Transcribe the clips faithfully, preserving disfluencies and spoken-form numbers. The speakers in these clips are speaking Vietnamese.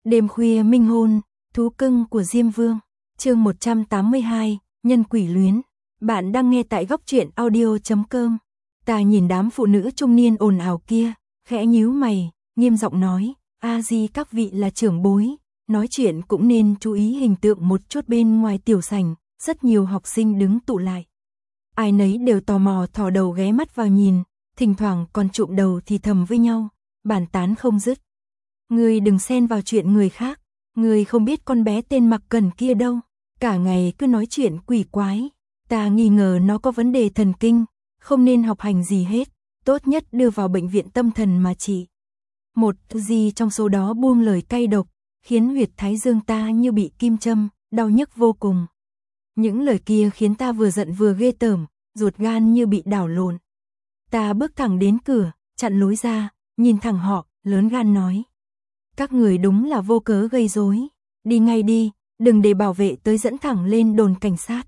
Đêm khuya minh hôn, thú cưng của Diêm Vương. Chương một trăm tám mươi hai, Nhân quỷ luyến. Bạn đang nghe tại góc truyện audio chấm com. Ta nhìn đám phụ nữ trung niên ồn ào kia, khẽ nhíu mày, nghiêm giọng nói, a di các vị là trưởng bối, nói chuyện cũng nên chú ý hình tượng một chút. Bên ngoài tiểu sảnh, rất nhiều học sinh đứng tụ lại. Ai nấy đều tò mò thò đầu ghé mắt vào nhìn, thỉnh thoảng còn trụm đầu thì thầm với nhau, bàn tán không dứt. Ngươi đừng xen vào chuyện người khác, ngươi không biết con bé tên Mặc Cẩn kia đâu, cả ngày cứ nói chuyện quỷ quái, ta nghi ngờ nó có vấn đề thần kinh, không nên học hành gì hết, tốt nhất đưa vào bệnh viện tâm thần mà trị. Một gì trong số đó buông lời cay độc, khiến huyệt thái dương ta như bị kim châm, đau nhức vô cùng. Những lời kia khiến ta vừa giận vừa ghê tởm, ruột gan như bị đảo lộn. Ta bước thẳng đến cửa, chặn lối ra, nhìn thẳng họ, lớn gan nói. Các người đúng là vô cớ gây rối, đi ngay đi, đừng để bảo vệ tới dẫn thẳng lên đồn cảnh sát.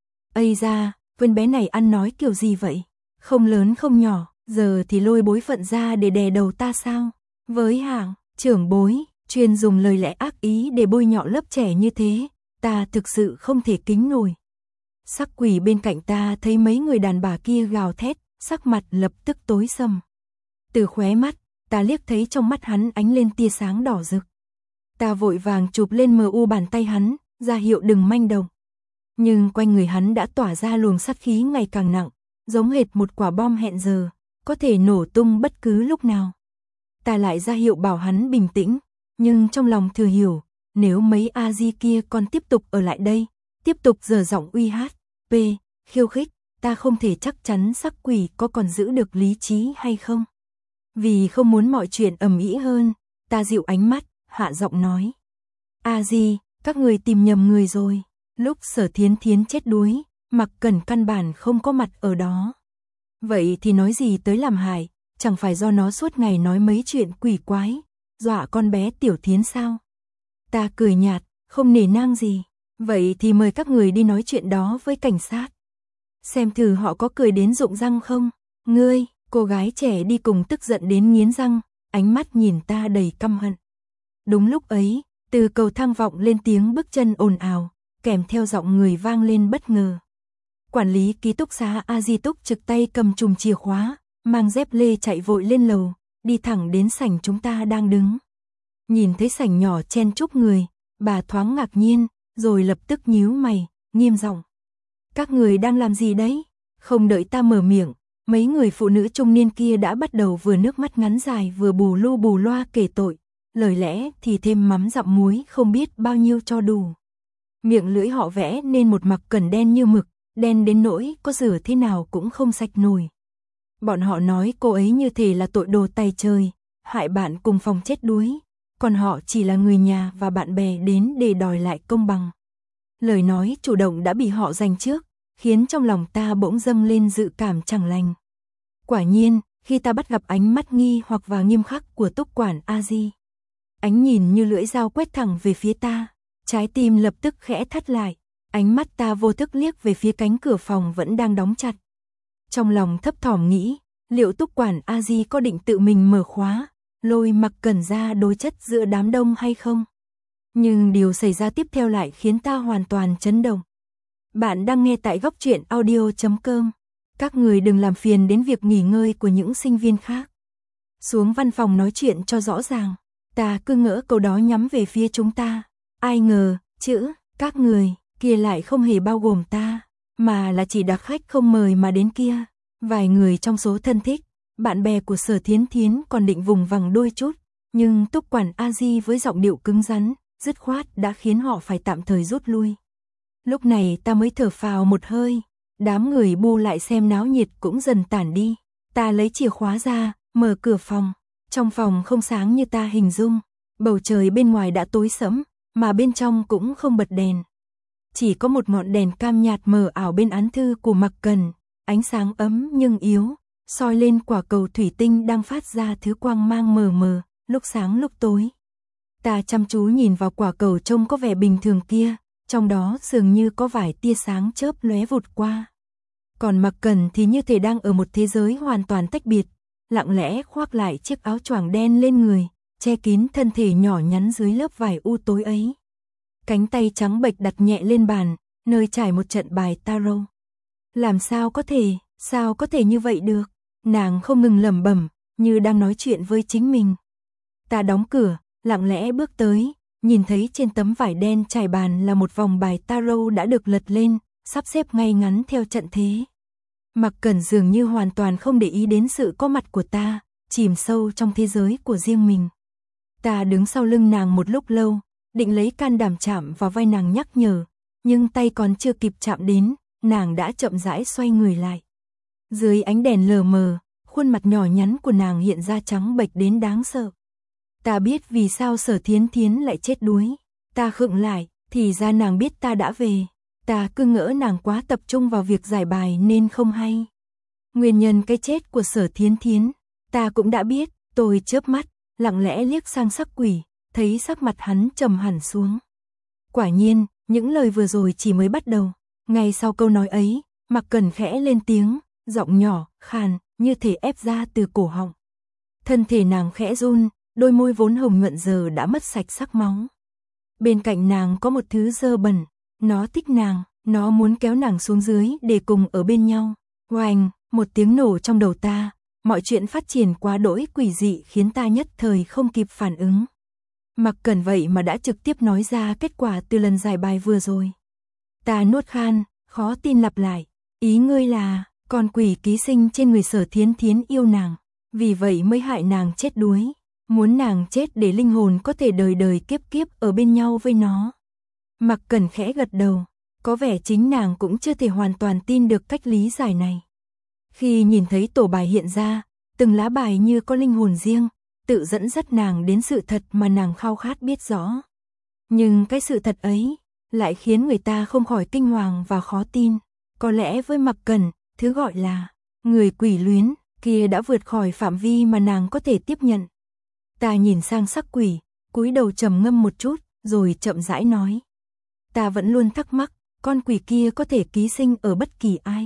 Ây da, con bé này ăn nói kiểu gì vậy? Không lớn không nhỏ, giờ thì lôi bối phận ra để đè đầu ta sao? Với hạng trưởng bối, chuyên dùng lời lẽ ác ý để bôi nhọ lớp trẻ như thế, ta thực sự không thể kính nổi. Sắc quỷ bên cạnh ta thấy mấy người đàn bà kia gào thét, sắc mặt lập tức tối sầm. Từ khóe mắt, ta liếc thấy trong mắt hắn ánh lên tia sáng đỏ rực. Ta vội vàng chụp lên mờ u bàn tay hắn, ra hiệu đừng manh động. Nhưng quanh người hắn đã tỏa ra luồng sát khí ngày càng nặng, giống hệt một quả bom hẹn giờ, có thể nổ tung bất cứ lúc nào. Ta lại ra hiệu bảo hắn bình tĩnh, nhưng trong lòng thừa hiểu, nếu mấy a di kia còn tiếp tục ở lại đây, tiếp tục giở giọng uy hát, p, khiêu khích, ta không thể chắc chắn sắc quỷ có còn giữ được lý trí hay không. Vì không muốn mọi chuyện ầm ĩ hơn, ta dịu ánh mắt, hạ giọng nói. A di, các người tìm nhầm người rồi. Lúc Sở Thiến Thiến chết đuối, Mặc Cẩn căn bản không có mặt ở đó. Vậy thì nói gì tới làm hại, chẳng phải do nó suốt ngày nói mấy chuyện quỷ quái, dọa con bé Tiểu Thiến sao? Ta cười nhạt, không nể nang gì. Vậy thì mời các người đi nói chuyện đó với cảnh sát. Xem thử họ có cười đến rụng răng không? Ngươi, cô gái trẻ đi cùng tức giận đến nghiến răng, ánh mắt nhìn ta đầy căm hận. Đúng lúc ấy, từ cầu thang vọng lên tiếng bước chân ồn ào, kèm theo giọng người vang lên bất ngờ. Quản lý ký túc xá A Di Túc trực tay cầm chùm chìa khóa, mang dép lê chạy vội lên lầu, đi thẳng đến sảnh chúng ta đang đứng. Nhìn thấy sảnh nhỏ chen chúc người, bà thoáng ngạc nhiên, rồi lập tức nhíu mày, nghiêm giọng. Các người đang làm gì đấy? Không đợi ta mở miệng, mấy người phụ nữ trung niên kia đã bắt đầu vừa nước mắt ngắn dài vừa bù lu bù loa kể tội, lời lẽ thì thêm mắm dặm muối không biết bao nhiêu cho đủ. Miệng lưỡi họ vẽ nên một Mặc Cẩn đen như mực, đen đến nỗi có rửa thế nào cũng không sạch nổi. Bọn họ nói cô ấy như thể là tội đồ tày trời, hại bạn cùng phòng chết đuối, còn họ chỉ là người nhà và bạn bè đến để đòi lại công bằng. Lời nói chủ động đã bị họ giành trước, khiến trong lòng ta bỗng dâng lên dự cảm chẳng lành. Quả nhiên, khi ta bắt gặp ánh mắt nghi hoặc và nghiêm khắc của túc quản A Di, ánh nhìn như lưỡi dao quét thẳng về phía ta, trái tim lập tức khẽ thắt lại, ánh mắt ta vô thức liếc về phía cánh cửa phòng vẫn đang đóng chặt. Trong lòng thấp thỏm nghĩ, liệu túc quản A Di có định tự mình mở khóa, lôi Mặc Cẩn ra đối chất giữa đám đông hay không? Nhưng điều xảy ra tiếp theo lại khiến ta hoàn toàn chấn động. Bạn đang nghe tại góc truyện audio chấm com. Các người đừng làm phiền đến việc nghỉ ngơi của những sinh viên khác. Xuống văn phòng nói chuyện cho rõ ràng. Ta cứ ngỡ câu đó nhắm về phía chúng ta. Ai ngờ, chữ, các người, kia lại không hề bao gồm ta, mà là chỉ đặc khách không mời mà đến kia. Vài người trong số thân thích, bạn bè của Sở Thiến Thiến còn định vùng vằng đôi chút, nhưng túc quản A Di với giọng điệu cứng rắn, dứt khoát đã khiến họ phải tạm thời rút lui. Lúc này ta mới thở phào một hơi, đám người bu lại xem náo nhiệt cũng dần tản đi. Ta lấy chìa khóa ra, mở cửa phòng. Trong phòng không sáng như ta hình dung, bầu trời bên ngoài đã tối sẫm, mà bên trong cũng không bật đèn. Chỉ có một ngọn đèn cam nhạt mờ ảo bên án thư của Mặc Cẩn, ánh sáng ấm nhưng yếu, soi lên quả cầu thủy tinh đang phát ra thứ quang mang mờ mờ, lúc sáng lúc tối. Ta chăm chú nhìn vào quả cầu trông có vẻ bình thường kia, trong đó dường như có vài tia sáng chớp lóe vụt qua. Còn Mặc Cẩn thì như thể đang ở một thế giới hoàn toàn tách biệt, lặng lẽ khoác lại chiếc áo choàng đen lên người, che kín thân thể nhỏ nhắn dưới lớp vải u tối ấy. Cánh tay trắng bệch đặt nhẹ lên bàn, nơi trải một trận bài tarot. Làm sao có thể, sao có thể như vậy được? Nàng không ngừng lẩm bẩm, như đang nói chuyện với chính mình. Ta đóng cửa, lặng lẽ bước tới, nhìn thấy trên tấm vải đen trải bàn là một vòng bài tarot đã được lật lên, sắp xếp ngay ngắn theo trận thế. Mặc Cẩn dường như hoàn toàn không để ý đến sự có mặt của ta, chìm sâu trong thế giới của riêng mình. Ta đứng sau lưng nàng một lúc lâu, định lấy can đảm chạm vào vai nàng nhắc nhở, nhưng tay còn chưa kịp chạm đến, nàng đã chậm rãi xoay người lại. Dưới ánh đèn lờ mờ, khuôn mặt nhỏ nhắn của nàng hiện ra trắng bệch đến đáng sợ. Ta biết vì sao Sở Thiến Thiến lại chết đuối. Ta khựng lại, thì ra nàng biết ta đã về. Ta cứ ngỡ nàng quá tập trung vào việc giải bài nên không hay. Nguyên nhân cái chết của Sở Thiến Thiến, ta cũng đã biết. Tôi chớp mắt, lặng lẽ liếc sang Sắc Quỷ, thấy sắc mặt hắn trầm hẳn xuống. Quả nhiên, những lời vừa rồi chỉ mới bắt đầu. Ngay sau câu nói ấy, Mặc Cẩn khẽ lên tiếng, giọng nhỏ, khàn, như thể ép ra từ cổ họng. Thân thể nàng khẽ run, đôi môi vốn hồng nhuận giờ đã mất sạch sắc máu. Bên cạnh nàng có một thứ dơ bẩn, nó thích nàng, nó muốn kéo nàng xuống dưới để cùng ở bên nhau. Oanh, một tiếng nổ trong đầu ta, mọi chuyện phát triển quá đỗi quỷ dị khiến ta nhất thời không kịp phản ứng. Mặc Cẩn vậy mà đã trực tiếp nói ra kết quả từ lần giải bài vừa rồi. Ta nuốt khan, khó tin lặp lại, ý ngươi là, con quỷ ký sinh trên người Sở Thiến Thiến yêu nàng, vì vậy mới hại nàng chết đuối, muốn nàng chết để linh hồn có thể đời đời kiếp kiếp ở bên nhau với nó. Mặc Cẩn khẽ gật đầu, có vẻ chính nàng cũng chưa thể hoàn toàn tin được cách lý giải này. Khi nhìn thấy tổ bài hiện ra, từng lá bài như có linh hồn riêng, tự dẫn dắt nàng đến sự thật mà nàng khao khát biết rõ. Nhưng cái sự thật ấy lại khiến người ta không khỏi kinh hoàng và khó tin. Có lẽ với Mặc Cẩn, thứ gọi là người quỷ luyến kia đã vượt khỏi phạm vi mà nàng có thể tiếp nhận. Ta nhìn sang Sắc Quỷ, cúi đầu trầm ngâm một chút, rồi chậm rãi nói. Ta vẫn luôn thắc mắc, con quỷ kia có thể ký sinh ở bất kỳ ai.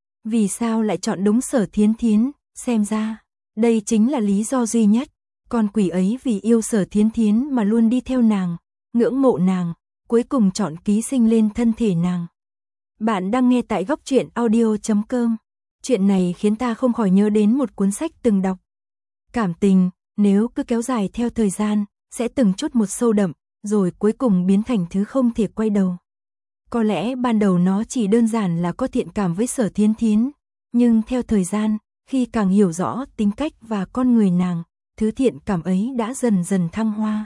Vì sao lại chọn đúng Sở Thiến Thiến, xem ra, đây chính là lý do duy nhất. Con quỷ ấy vì yêu Sở Thiến Thiến mà luôn đi theo nàng, ngưỡng mộ nàng, cuối cùng chọn ký sinh lên thân thể nàng. Bạn đang nghe tại góc truyện audio chấm com. Chuyện này khiến ta không khỏi nhớ đến một cuốn sách từng đọc. Cảm tình, nếu cứ kéo dài theo thời gian, sẽ từng chút một sâu đậm, rồi cuối cùng biến thành thứ không thể quay đầu. Có lẽ ban đầu nó chỉ đơn giản là có thiện cảm với Sở Thiến Thiến, nhưng theo thời gian, khi càng hiểu rõ tính cách và con người nàng, thứ thiện cảm ấy đã dần dần thăng hoa.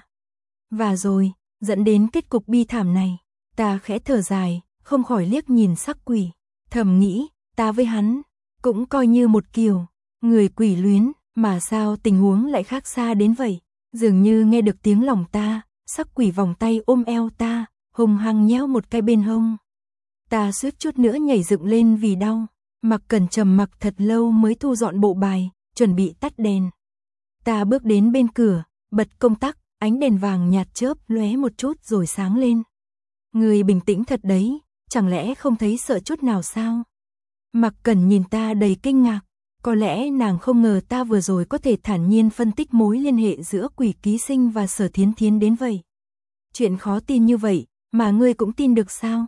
Và rồi, dẫn đến kết cục bi thảm này, ta khẽ thở dài, không khỏi liếc nhìn Sắc Quỷ, thầm nghĩ, ta với hắn, cũng coi như một kiểu, người quỷ luyến, mà sao tình huống lại khác xa đến vậy. Dường như nghe được tiếng lòng ta, Sắc Quỷ vòng tay ôm eo ta, hung hăng nhéo một cái bên hông. Ta suýt chút nữa nhảy dựng lên vì đau. Mặc Cẩn trầm mặc thật lâu mới thu dọn bộ bài, chuẩn bị tắt đèn. Ta bước đến bên cửa, bật công tắc, ánh đèn vàng nhạt chớp lóe một chút rồi sáng lên. Người bình tĩnh thật đấy, chẳng lẽ không thấy sợ chút nào sao? Mặc Cẩn nhìn ta đầy kinh ngạc, có lẽ nàng không ngờ ta vừa rồi có thể thản nhiên phân tích mối liên hệ giữa quỷ ký sinh và Sở Thiến Thiến đến vậy. Chuyện khó tin như vậy, mà ngươi cũng tin được sao?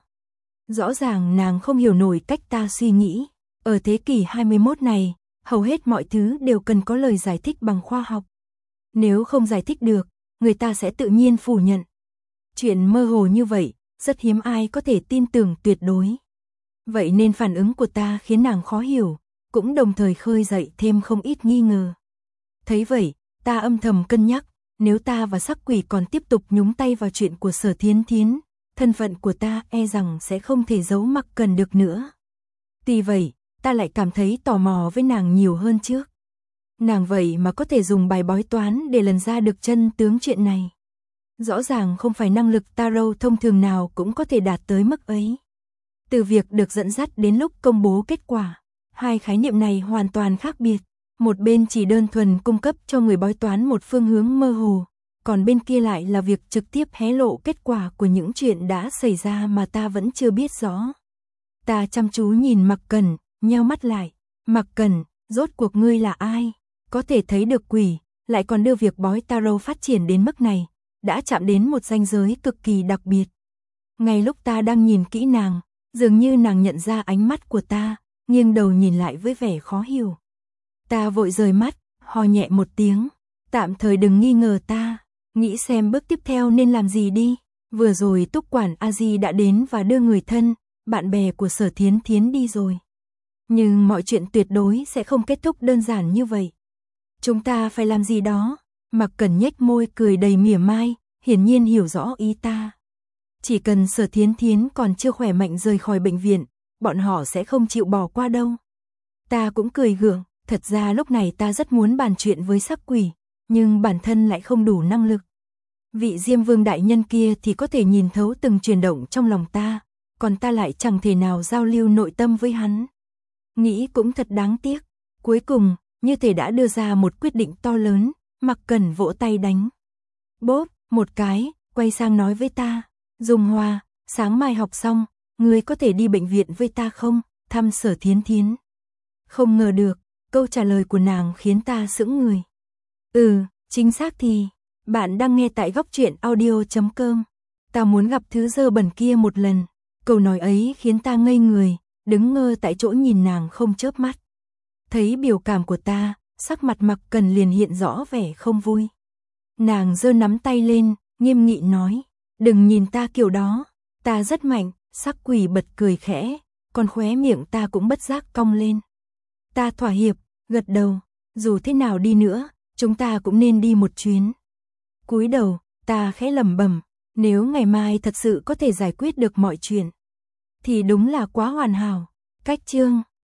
Rõ ràng nàng không hiểu nổi cách ta suy nghĩ. Ở thế kỷ hai mươi mốt này, hầu hết mọi thứ đều cần có lời giải thích bằng khoa học. Nếu không giải thích được, người ta sẽ tự nhiên phủ nhận. Chuyện mơ hồ như vậy, rất hiếm ai có thể tin tưởng tuyệt đối. Vậy nên phản ứng của ta khiến nàng khó hiểu, cũng đồng thời khơi dậy thêm không ít nghi ngờ. Thấy vậy, ta âm thầm cân nhắc, nếu ta và Sắc Quỷ còn tiếp tục nhúng tay vào chuyện của Sở Thiến Thiến, thân phận của ta e rằng sẽ không thể giấu Mặc Cẩn được nữa. Tuy vậy, ta lại cảm thấy tò mò với nàng nhiều hơn trước. Nàng vậy mà có thể dùng bài bói toán để lần ra được chân tướng chuyện này. Rõ ràng không phải năng lực tarot thông thường nào cũng có thể đạt tới mức ấy. Từ việc được dẫn dắt đến lúc công bố kết quả, hai khái niệm này hoàn toàn khác biệt. Một bên chỉ đơn thuần cung cấp cho người bói toán một phương hướng mơ hồ, còn bên kia lại là việc trực tiếp hé lộ kết quả của những chuyện đã xảy ra mà ta vẫn chưa biết rõ. Ta chăm chú nhìn Mặc Cẩn, nheo mắt lại. Mặc Cẩn, rốt cuộc ngươi là ai? Có thể thấy được quỷ, lại còn đưa việc bói tarot phát triển đến mức này, đã chạm đến một ranh giới cực kỳ đặc biệt. Ngay lúc ta đang nhìn kỹ nàng, dường như nàng nhận ra ánh mắt của ta, nghiêng đầu nhìn lại với vẻ khó hiểu. Ta vội rời mắt, ho nhẹ một tiếng, tạm thời đừng nghi ngờ ta, nghĩ xem bước tiếp theo nên làm gì đi. Vừa rồi Túc quản A Di đã đến và đưa người thân, bạn bè của Sở Thiến Thiến đi rồi. Nhưng mọi chuyện tuyệt đối sẽ không kết thúc đơn giản như vậy. Chúng ta phải làm gì đó. Mặc Cẩn nhếch môi cười đầy mỉa mai, hiển nhiên hiểu rõ ý ta. Chỉ cần Sở Thiến Thiến còn chưa khỏe mạnh rời khỏi bệnh viện, bọn họ sẽ không chịu bỏ qua đâu. Ta cũng cười gượng, thật ra lúc này ta rất muốn bàn chuyện với sắc quỷ, nhưng bản thân lại không đủ năng lực. Vị Diêm Vương đại nhân kia thì có thể nhìn thấu từng chuyển động trong lòng ta, còn ta lại chẳng thể nào giao lưu nội tâm với hắn. Nghĩ cũng thật đáng tiếc, cuối cùng, như thể đã đưa ra một quyết định to lớn, Mặc Cẩn vỗ tay đánh. Bốp, một cái, quay sang nói với ta, Dung Hoa, sáng mai học xong, ngươi có thể đi bệnh viện với ta không, thăm Sở Thiến Thiến. Không ngờ được, câu trả lời của nàng khiến ta sững người. Ừ, chính xác thì, bạn đang nghe tại góc truyện audio chấm com. Ta muốn gặp thứ dơ bẩn kia một lần. Câu nói ấy khiến ta ngây người, đứng ngơ tại chỗ nhìn nàng không chớp mắt. Thấy biểu cảm của ta, sắc mặt Mặc Cẩn liền hiện rõ vẻ không vui. Nàng giơ nắm tay lên, nghiêm nghị nói, đừng nhìn ta kiểu đó, ta rất mạnh. Sắc quỷ bật cười khẽ, còn khóe miệng ta cũng bất giác cong lên. Ta thỏa hiệp, gật đầu, dù thế nào đi nữa, chúng ta cũng nên đi một chuyến. Cúi đầu, ta khẽ lẩm bẩm, nếu ngày mai thật sự có thể giải quyết được mọi chuyện, thì đúng là quá hoàn hảo. Cách chương